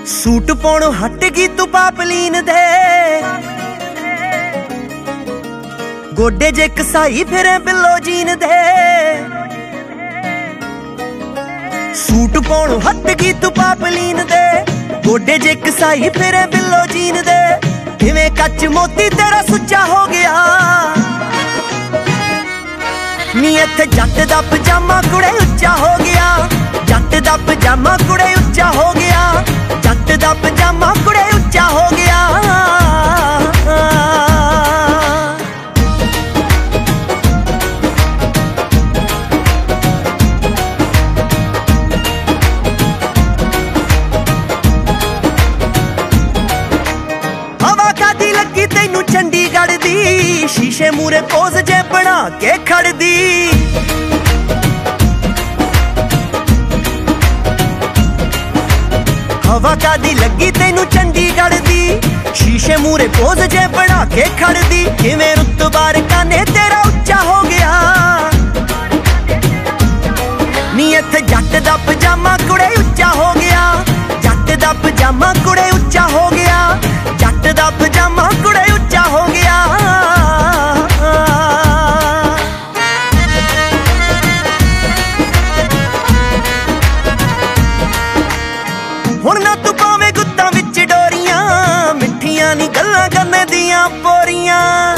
Suit पाउणों हट गई तू पापलीन दे, गोडे जे कसाई फिरे बिलो जीन दे। सूट पाउणों हट गई तू पापलीन दे, गोडे जे कसाई फिरे बिलो जीन दे। किवें कच मोती तेरा सुच्चा हो गया नी, इत्थे जट दा पजामा कुड़े उच्चा हो गया। जट दा पजामा कुड़े उच्चा हो गया, जट दा पजामा कुड़े उच्चा हो गया। हवा कादी लगी तैनू चंडीगढ़ दी, शीशे मूरे पोज जे बना के खड़दी। हवा कादी लगी तैनू चंडीगढ़ दी, शीशे मूरे पोज जे बना के खड़दी। किवें रुतबा काने तेरा उच्चा हो गया नी, इत्थे जट दा पजामा कुड़े उच्चा हो गया। जट दा पजामा कुड़े उच्चा हो गया, जट दा पजामा कुड़े उच्चा हो गया। हुण ना तू पावे गुत्तां विच डोरियां, मिठियां नी गल्लां करने दियां पोरियां।